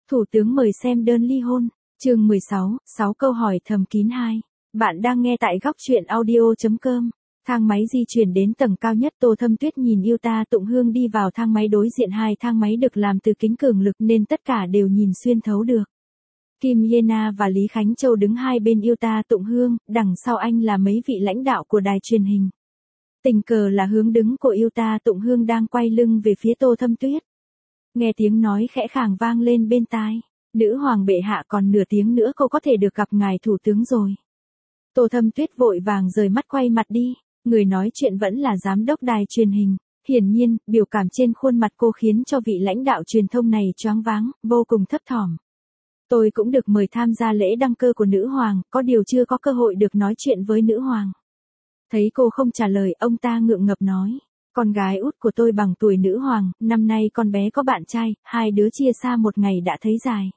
Thủ tướng mời xem đơn ly hôn, chương 16, 6 câu hỏi thầm kín 2. Bạn đang nghe tại góc truyện audio.com. Thang máy di chuyển đến tầng cao nhất, Tô Thâm Tuyết nhìn Yuta Tụng Hương đi vào thang máy đối diện. Hai thang máy được làm từ kính cường lực nên tất cả đều nhìn xuyên thấu được. Kim Yena và Lý Khánh Châu đứng hai bên Yuta Tụng Hương, đằng sau anh là mấy vị lãnh đạo của đài truyền hình. Tình cờ là hướng đứng của Yuta Tụng Hương đang quay lưng về phía Tô Thâm Tuyết. Nghe tiếng nói khẽ khàng vang lên bên tai. Nữ hoàng bệ hạ, còn nửa tiếng nữa cô có thể được gặp ngài thủ tướng rồi. Tô Thâm Tuyết vội vàng rời mắt quay mặt đi. Người nói chuyện vẫn là giám đốc đài truyền hình. Hiển nhiên, biểu cảm trên khuôn mặt cô khiến cho vị lãnh đạo truyền thông này choáng váng, vô cùng thấp thỏm. Tôi cũng được mời tham gia lễ đăng cơ của nữ hoàng, có điều chưa có cơ hội được nói chuyện với nữ hoàng. Thấy cô không trả lời, ông ta ngượng ngập nói. Con gái út của tôi bằng tuổi nữ hoàng, năm nay con bé có bạn trai, hai đứa chia xa một ngày đã thấy dài.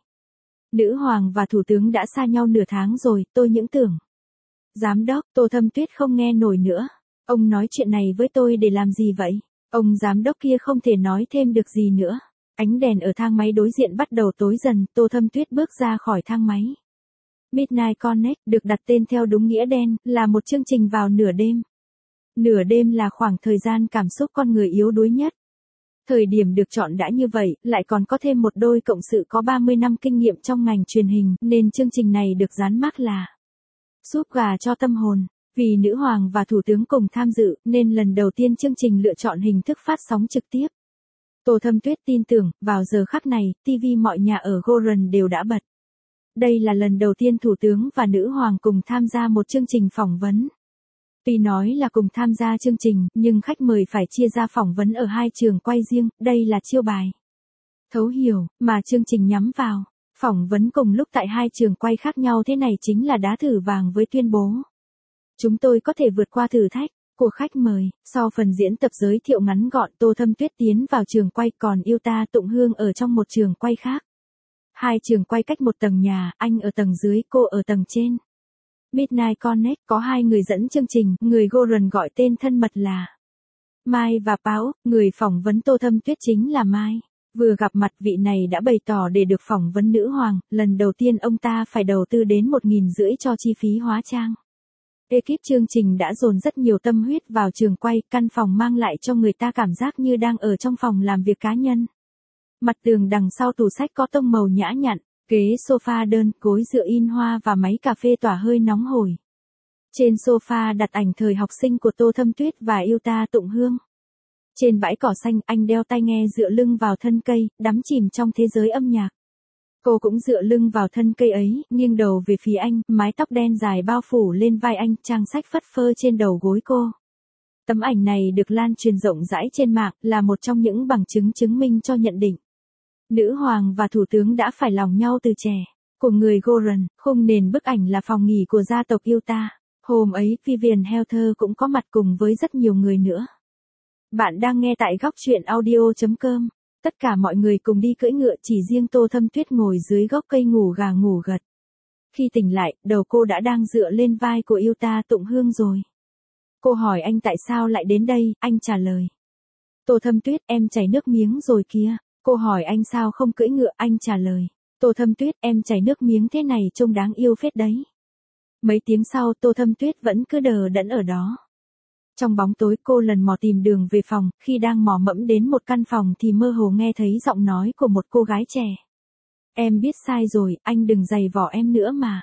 Nữ hoàng và thủ tướng đã xa nhau nửa tháng rồi, tôi những tưởng. Giám đốc, Tô Thâm Tuyết không nghe nổi nữa. Ông nói chuyện này với tôi để làm gì vậy? Ông giám đốc kia không thể nói thêm được gì nữa. Ánh đèn ở thang máy đối diện bắt đầu tối dần, Tô Thâm Tuyết bước ra khỏi thang máy. Midnight Connect được đặt tên theo đúng nghĩa đen, là một chương trình vào nửa đêm. Nửa đêm là khoảng thời gian cảm xúc con người yếu đuối nhất. Thời điểm được chọn đã như vậy, lại còn có thêm một đôi cộng sự có 30 năm kinh nghiệm trong ngành truyền hình, nên chương trình này được dán mác là súp gà cho tâm hồn. Vì nữ hoàng và thủ tướng cùng tham dự, nên lần đầu tiên chương trình lựa chọn hình thức phát sóng trực tiếp. Tô Thâm Tuyết tin tưởng, vào giờ khắc này, TV mọi nhà ở Goran đều đã bật. Đây là lần đầu tiên thủ tướng và nữ hoàng cùng tham gia một chương trình phỏng vấn. Tuy nói là cùng tham gia chương trình, nhưng khách mời phải chia ra phỏng vấn ở hai trường quay riêng, đây là chiêu bài thấu hiểu mà chương trình nhắm vào. Phỏng vấn cùng lúc tại hai trường quay khác nhau thế này chính là đá thử vàng với tuyên bố. Chúng tôi có thể vượt qua thử thách của khách mời. Sau phần diễn tập giới thiệu ngắn gọn, Tô Thâm Tuyết tiến vào trường quay, còn Yuta Tụng Hương ở trong một trường quay khác. Hai trường quay cách một tầng nhà, anh ở tầng dưới, cô ở tầng trên. Midnight Connect có hai người dẫn chương trình, người Goran gọi tên thân mật là Mai và Páo, người phỏng vấn Tô Thâm Tuyết chính là Mai. Vừa gặp mặt, vị này đã bày tỏ để được phỏng vấn nữ hoàng, lần đầu tiên ông ta phải đầu tư đến 1.500 cho chi phí hóa trang. Ekip chương trình đã dồn rất nhiều tâm huyết vào trường quay, căn phòng mang lại cho người ta cảm giác như đang ở trong phòng làm việc cá nhân. Mặt tường đằng sau tủ sách có tông màu nhã nhặn, ghế sofa đơn, gối dựa in hoa và máy cà phê tỏa hơi nóng hổi. Trên sofa đặt ảnh thời học sinh của Tô Thâm Tuyết và Yuta Tụng Hương. Trên bãi cỏ xanh, anh đeo tai nghe dựa lưng vào thân cây, đắm chìm trong thế giới âm nhạc. Cô cũng dựa lưng vào thân cây ấy, nghiêng đầu về phía anh, mái tóc đen dài bao phủ lên vai anh, trang sách phất phơ trên đầu gối cô. Tấm ảnh này được lan truyền rộng rãi trên mạng, là một trong những bằng chứng chứng minh cho nhận định. Nữ hoàng và thủ tướng đã phải lòng nhau từ trẻ. Của người Goran, khung nền bức ảnh là phòng nghỉ của gia tộc Yuta. Hôm ấy, Vivian Helter cũng có mặt cùng với rất nhiều người nữa. Bạn đang nghe tại góc truyện audio.com. Tất cả mọi người cùng đi cưỡi ngựa, chỉ riêng Tô Thâm Tuyết ngồi dưới gốc cây ngủ gà ngủ gật. Khi tỉnh lại, đầu cô đã đang dựa lên vai của Yuta Tụng Hương rồi. Cô hỏi anh tại sao lại đến đây, anh trả lời. Tô Thâm Tuyết, em chảy nước miếng rồi kìa. Cô hỏi anh sao không cưỡi ngựa, anh trả lời. Tô Thâm Tuyết, em chảy nước miếng thế này trông đáng yêu phết đấy. Mấy tiếng sau, Tô Thâm Tuyết vẫn cứ đờ đẫn ở đó. Trong bóng tối, cô lần mò tìm đường về phòng, khi đang mò mẫm đến một căn phòng thì mơ hồ nghe thấy giọng nói của một cô gái trẻ. Em biết sai rồi, anh đừng giày vò em nữa mà.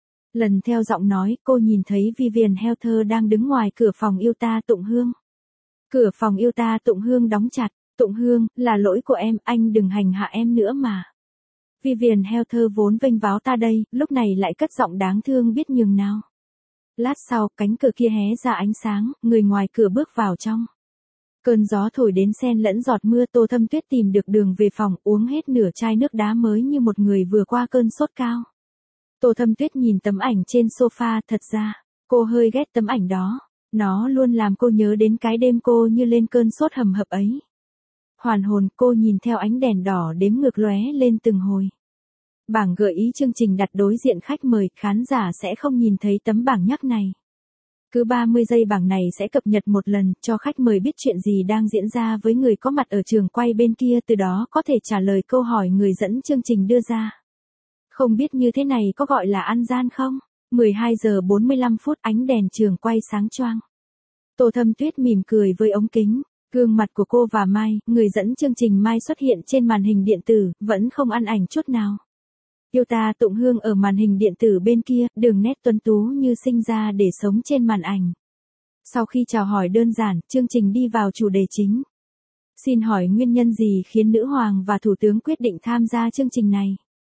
Lần theo giọng nói, cô nhìn thấy Vivian Helter đang đứng ngoài cửa phòng Yuta Tụng Hương. Cửa phòng Yuta Tụng Hương đóng chặt. Tụng Hương, là lỗi của em, anh đừng hành hạ em nữa mà. Vivian Helter vốn vênh váo ta đây, lúc này lại cất giọng đáng thương biết nhường nào. Lát sau, cánh cửa kia hé ra ánh sáng, người ngoài cửa bước vào trong. Cơn gió thổi đến xen lẫn giọt mưa, Tô Thâm Tuyết tìm được đường về phòng, uống hết nửa chai nước đá mới như một người vừa qua cơn sốt cao. Tô Thâm Tuyết nhìn tấm ảnh trên sofa, thật ra, cô hơi ghét tấm ảnh đó. Nó luôn làm cô nhớ đến cái đêm cô như lên cơn sốt hầm hập ấy. Hoàn hồn, cô nhìn theo ánh đèn đỏ đếm ngược lóe lên từng hồi. Bảng gợi ý chương trình đặt đối diện khách mời, khán giả sẽ không nhìn thấy tấm bảng nhắc này. Cứ 30 giây bảng này sẽ cập nhật một lần cho khách mời biết chuyện gì đang diễn ra với người có mặt ở trường quay bên kia, từ đó có thể trả lời câu hỏi người dẫn chương trình đưa ra. Không biết như thế này có gọi là ăn gian không? 12 giờ 45 phút ánh đèn trường quay sáng choang. Tô Thâm Tuyết mỉm cười với ống kính. Gương mặt của cô và Mai, người dẫn chương trình Mai xuất hiện trên màn hình điện tử, vẫn không ăn ảnh chút nào. Yêu ta Tụng Hương ở màn hình điện tử bên kia, đường nét tuấn tú như sinh ra để sống trên màn ảnh. Sau khi chào hỏi đơn giản, chương trình đi vào chủ đề chính. Xin hỏi nguyên nhân gì khiến nữ hoàng và thủ tướng quyết định tham gia chương trình này?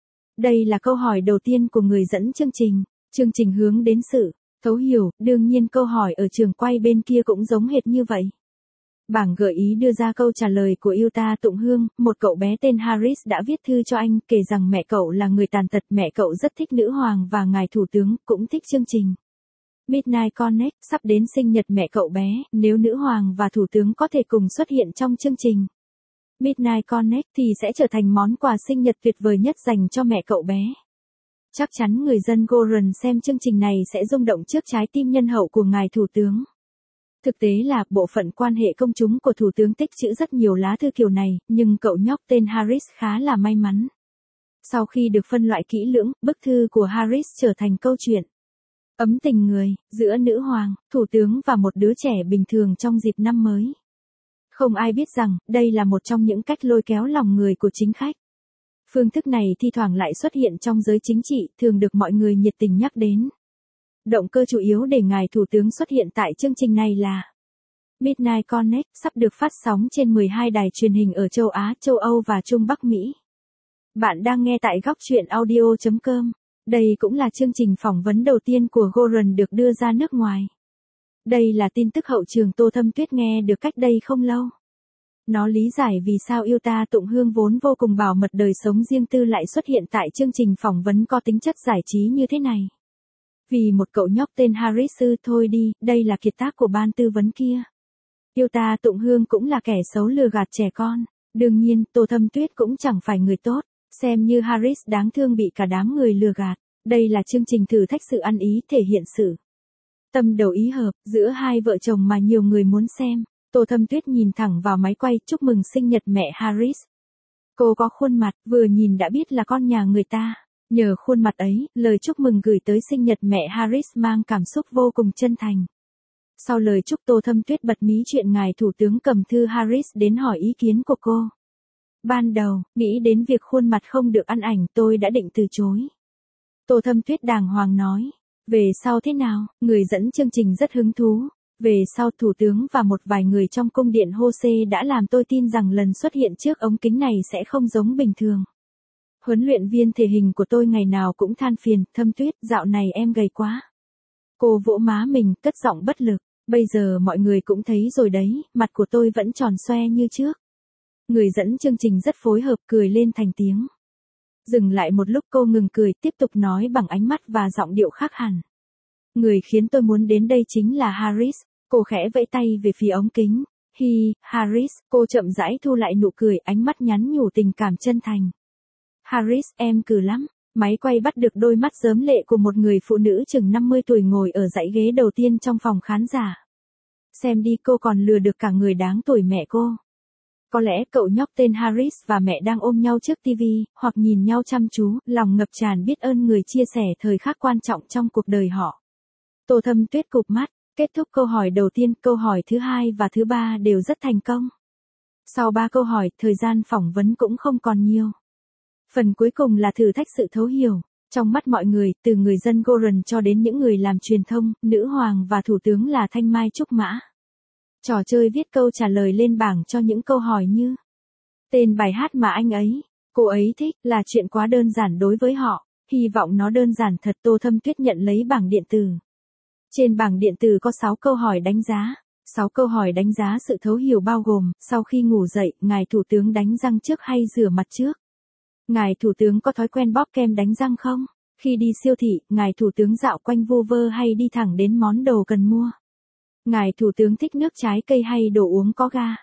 Đây là câu hỏi đầu tiên của người dẫn chương trình. Chương trình hướng đến sự thấu hiểu, đương nhiên câu hỏi ở trường quay bên kia cũng giống hệt như vậy. Bảng gợi ý đưa ra câu trả lời của yêu ta Tụng Hương, một cậu bé tên Harris đã viết thư cho anh kể rằng mẹ cậu là người tàn tật, mẹ cậu rất thích nữ hoàng và ngài thủ tướng cũng thích chương trình Midnight Connect, sắp đến sinh nhật mẹ cậu bé, nếu nữ hoàng và thủ tướng có thể cùng xuất hiện trong chương trình Midnight Connect thì sẽ trở thành món quà sinh nhật tuyệt vời nhất dành cho mẹ cậu bé. Chắc chắn người dân Goran xem chương trình này sẽ rung động trước trái tim nhân hậu của ngài thủ tướng. Thực tế là bộ phận quan hệ công chúng của thủ tướng tích trữ rất nhiều lá thư kiểu này, nhưng cậu nhóc tên Harris khá là may mắn. Sau khi được phân loại kỹ lưỡng, bức thư của Harris trở thành câu chuyện ấm tình người, giữa nữ hoàng, thủ tướng và một đứa trẻ bình thường trong dịp năm mới. Không ai biết rằng, đây là một trong những cách lôi kéo lòng người của chính khách. Phương thức này thi thoảng lại xuất hiện trong giới chính trị, thường được mọi người nhiệt tình nhắc đến. Động cơ chủ yếu để ngài thủ tướng xuất hiện tại chương trình này là Midnight Connect, sắp được phát sóng trên 12 đài truyền hình ở châu Á, châu Âu và Trung Bắc Mỹ. Bạn đang nghe tại góc truyện audio.com. Đây cũng là chương trình phỏng vấn đầu tiên của Goran được đưa ra nước ngoài. Đây là tin tức hậu trường Tô Thâm Tuyết nghe được cách đây không lâu. Nó lý giải vì sao yêu ta Tụng Hương vốn vô cùng bảo mật đời sống riêng tư lại xuất hiện tại chương trình phỏng vấn có tính chất giải trí như thế này. Vì một cậu nhóc tên Harris thôi đi, đây là kiệt tác của ban tư vấn kia. Yêu ta Tụng Hương cũng là kẻ xấu lừa gạt trẻ con. Đương nhiên, Tô Thâm Tuyết cũng chẳng phải người tốt, xem như Harris đáng thương bị cả đám người lừa gạt. Đây là chương trình thử thách sự ăn ý thể hiện sự tâm đầu ý hợp giữa hai vợ chồng mà nhiều người muốn xem. Tô Thâm Tuyết nhìn thẳng vào máy quay chúc mừng sinh nhật mẹ Harris. Cô có khuôn mặt, vừa nhìn đã biết là con nhà người ta. Nhờ khuôn mặt ấy, lời chúc mừng gửi tới sinh nhật mẹ Harris mang cảm xúc vô cùng chân thành. Sau lời chúc Tô Thâm Tuyết bật mí chuyện ngài thủ tướng cầm thư Harris đến hỏi ý kiến của cô. Ban đầu, nghĩ đến việc khuôn mặt không được ăn ảnh tôi đã định từ chối. Tô Thâm Tuyết đàng hoàng nói. Về sau thế nào, người dẫn chương trình rất hứng thú. Về sau thủ tướng và một vài người trong cung điện Hosea đã làm tôi tin rằng lần xuất hiện trước ống kính này sẽ không giống bình thường. Huấn luyện viên thể hình của tôi ngày nào cũng than phiền, Thâm Tuyết, dạo này em gầy quá. Cô vỗ má mình, cất giọng bất lực. Bây giờ mọi người cũng thấy rồi đấy, mặt của tôi vẫn tròn xoe như trước. Người dẫn chương trình rất phối hợp cười lên thành tiếng. Dừng lại một lúc cô ngừng cười, tiếp tục nói bằng ánh mắt và giọng điệu khác hẳn. Người khiến tôi muốn đến đây chính là Harris. Cô khẽ vẫy tay về phía ống kính. Harris, cô chậm rãi thu lại nụ cười, ánh mắt nhắn nhủ tình cảm chân thành. Harris, em cừ lắm. Máy quay bắt được đôi mắt rớm lệ của một người phụ nữ chừng 50 tuổi ngồi ở dãy ghế đầu tiên trong phòng khán giả. Xem đi, cô còn lừa được cả người đáng tuổi mẹ cô. Có lẽ cậu nhóc tên Harris và mẹ đang ôm nhau trước TV, hoặc nhìn nhau chăm chú, lòng ngập tràn biết ơn người chia sẻ thời khắc quan trọng trong cuộc đời họ. Tô Thâm Tuyết cụp mắt, kết thúc câu hỏi đầu tiên, câu hỏi thứ hai và thứ ba đều rất thành công. Sau 3 câu hỏi, thời gian phỏng vấn cũng không còn nhiều. Phần cuối cùng là thử thách sự thấu hiểu. Trong mắt mọi người, từ người dân Goran cho đến những người làm truyền thông, nữ hoàng và thủ tướng là thanh mai trúc mã. Trò chơi viết câu trả lời lên bảng cho những câu hỏi như tên bài hát mà anh ấy, cô ấy thích là chuyện quá đơn giản đối với họ. Hy vọng nó đơn giản thật. Tô Thâm Tuyết nhận lấy bảng điện tử. Trên bảng điện tử có 6 câu hỏi đánh giá. 6 câu hỏi đánh giá sự thấu hiểu bao gồm, sau khi ngủ dậy, ngài thủ tướng đánh răng trước hay rửa mặt trước? Ngài thủ tướng có thói quen bóp kem đánh răng không? Khi đi siêu thị, ngài thủ tướng dạo quanh vu vơ hay đi thẳng đến món đồ cần mua? Ngài thủ tướng thích nước trái cây hay đồ uống có ga?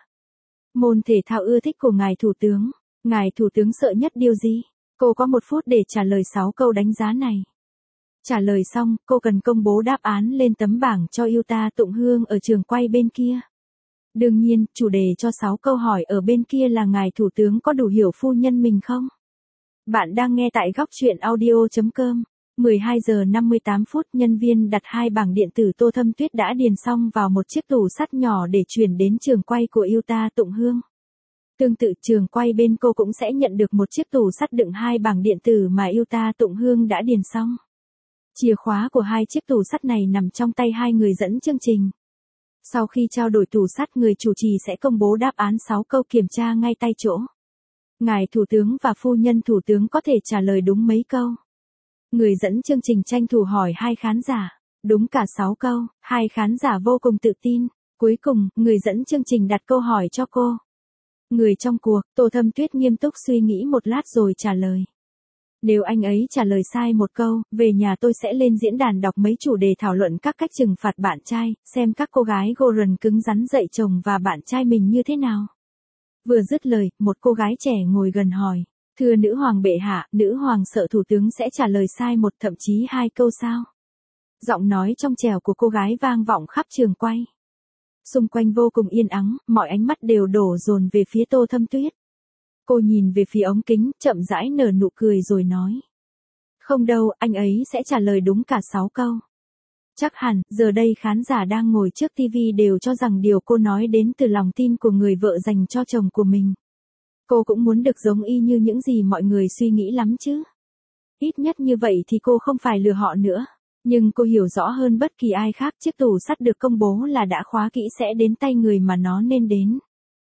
Môn thể thao ưa thích của ngài thủ tướng. Ngài thủ tướng sợ nhất điều gì? Cô có 1 phút để trả lời 6 câu đánh giá này. Trả lời xong, cô cần công bố đáp án lên tấm bảng cho Yuta Tụng Hương ở trường quay bên kia. Đương nhiên, chủ đề cho 6 câu hỏi ở bên kia là ngài thủ tướng có đủ hiểu phu nhân mình không? Bạn đang nghe tại góc truyện audio.com. 12 giờ 58 phút, nhân viên đặt 2 bảng điện tử Tô Thâm Tuyết đã điền xong vào một chiếc tủ sắt nhỏ để chuyển đến trường quay của Yuta Tụng Hương. Tương tự, trường quay bên cô cũng sẽ nhận được một chiếc tủ sắt đựng 2 bảng điện tử mà Yuta Tụng Hương đã điền xong. Chìa khóa của 2 chiếc tủ sắt này nằm trong tay 2 người dẫn chương trình. Sau khi trao đổi tủ sắt, người chủ trì sẽ công bố đáp án 6 câu kiểm tra ngay tại chỗ. Ngài thủ tướng và phu nhân thủ tướng có thể trả lời đúng mấy câu. Người dẫn chương trình tranh thủ hỏi 2 khán giả. Đúng cả 6 câu, 2 khán giả vô cùng tự tin. Cuối cùng, người dẫn chương trình đặt câu hỏi cho cô. Người trong cuộc, Tô Thâm Tuyết nghiêm túc suy nghĩ một lát rồi trả lời. Nếu anh ấy trả lời sai một câu, về nhà tôi sẽ lên diễn đàn đọc mấy chủ đề thảo luận các cách trừng phạt bạn trai, xem các cô gái Goran cứng rắn dạy chồng và bạn trai mình như thế nào. Vừa dứt lời, một cô gái trẻ ngồi gần hỏi. Thưa nữ hoàng bệ hạ, nữ hoàng sợ thủ tướng sẽ trả lời sai một thậm chí 2 câu sao? Giọng nói trong trẻo của cô gái vang vọng khắp trường quay. Xung quanh vô cùng yên ắng, mọi ánh mắt đều đổ dồn về phía Tô Thâm Tuyết. Cô nhìn về phía ống kính, chậm rãi nở nụ cười rồi nói. Không đâu, anh ấy sẽ trả lời đúng cả 6 câu. Chắc hẳn, giờ đây khán giả đang ngồi trước TV đều cho rằng điều cô nói đến từ lòng tin của người vợ dành cho chồng của mình. Cô cũng muốn được giống y như những gì mọi người suy nghĩ lắm chứ. Ít nhất như vậy thì cô không phải lừa họ nữa. Nhưng cô hiểu rõ hơn bất kỳ ai khác, chiếc tủ sắt được công bố là đã khóa kỹ sẽ đến tay người mà nó nên đến.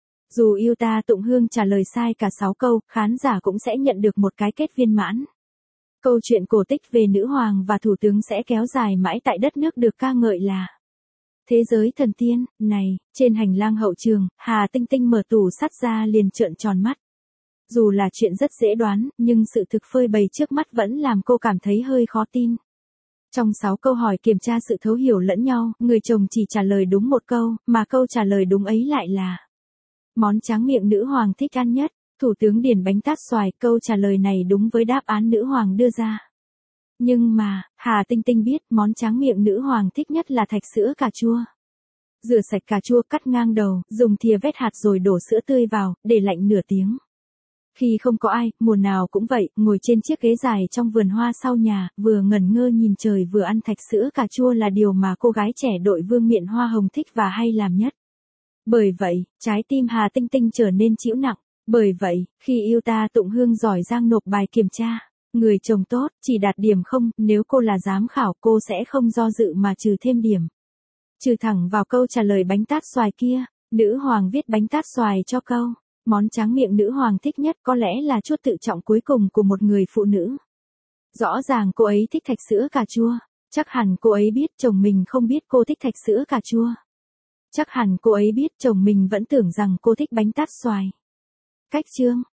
Dù Yuta Tụng Hương trả lời sai cả 6 câu, khán giả cũng sẽ nhận được một cái kết viên mãn. Câu chuyện cổ tích về nữ hoàng và thủ tướng sẽ kéo dài mãi tại đất nước được ca ngợi là thế giới thần tiên. Này, trên hành lang hậu trường, Hà Tinh Tinh mở tủ sắt ra liền trợn tròn mắt. Dù là chuyện rất dễ đoán, nhưng sự thực phơi bày trước mắt vẫn làm cô cảm thấy hơi khó tin. Trong 6 câu hỏi kiểm tra sự thấu hiểu lẫn nhau, người chồng chỉ trả lời đúng một câu, mà câu trả lời đúng ấy lại là món tráng miệng nữ hoàng thích ăn nhất. Thủ tướng điền bánh tát xoài, câu trả lời này đúng với đáp án nữ hoàng đưa ra. Nhưng mà, Hà Tinh Tinh biết món tráng miệng nữ hoàng thích nhất là thạch sữa cà chua. Rửa sạch cà chua, cắt ngang đầu, dùng thìa vét hạt rồi đổ sữa tươi vào, để lạnh nửa tiếng. Khi không có ai, mùa nào cũng vậy, ngồi trên chiếc ghế dài trong vườn hoa sau nhà, vừa ngẩn ngơ nhìn trời vừa ăn thạch sữa cà chua là điều mà cô gái trẻ đội vương miện hoa hồng thích và hay làm nhất. Bởi vậy, trái tim Hà Tinh Tinh trở nên chịu nặng. Bởi vậy, khi Yuta Tụng Hương giỏi giang nộp bài kiểm tra, người chồng tốt, chỉ đạt điểm 0, nếu cô là giám khảo cô sẽ không do dự mà trừ thêm điểm. Trừ thẳng vào câu trả lời bánh tát xoài kia, nữ hoàng viết bánh tát xoài cho câu. Món tráng miệng nữ hoàng thích nhất có lẽ là chút tự trọng cuối cùng của một người phụ nữ. Rõ ràng cô ấy thích thạch sữa cà chua. Chắc hẳn cô ấy biết chồng mình không biết cô thích thạch sữa cà chua. Chắc hẳn cô ấy biết chồng mình vẫn tưởng rằng cô thích bánh tát xoài. Cách chương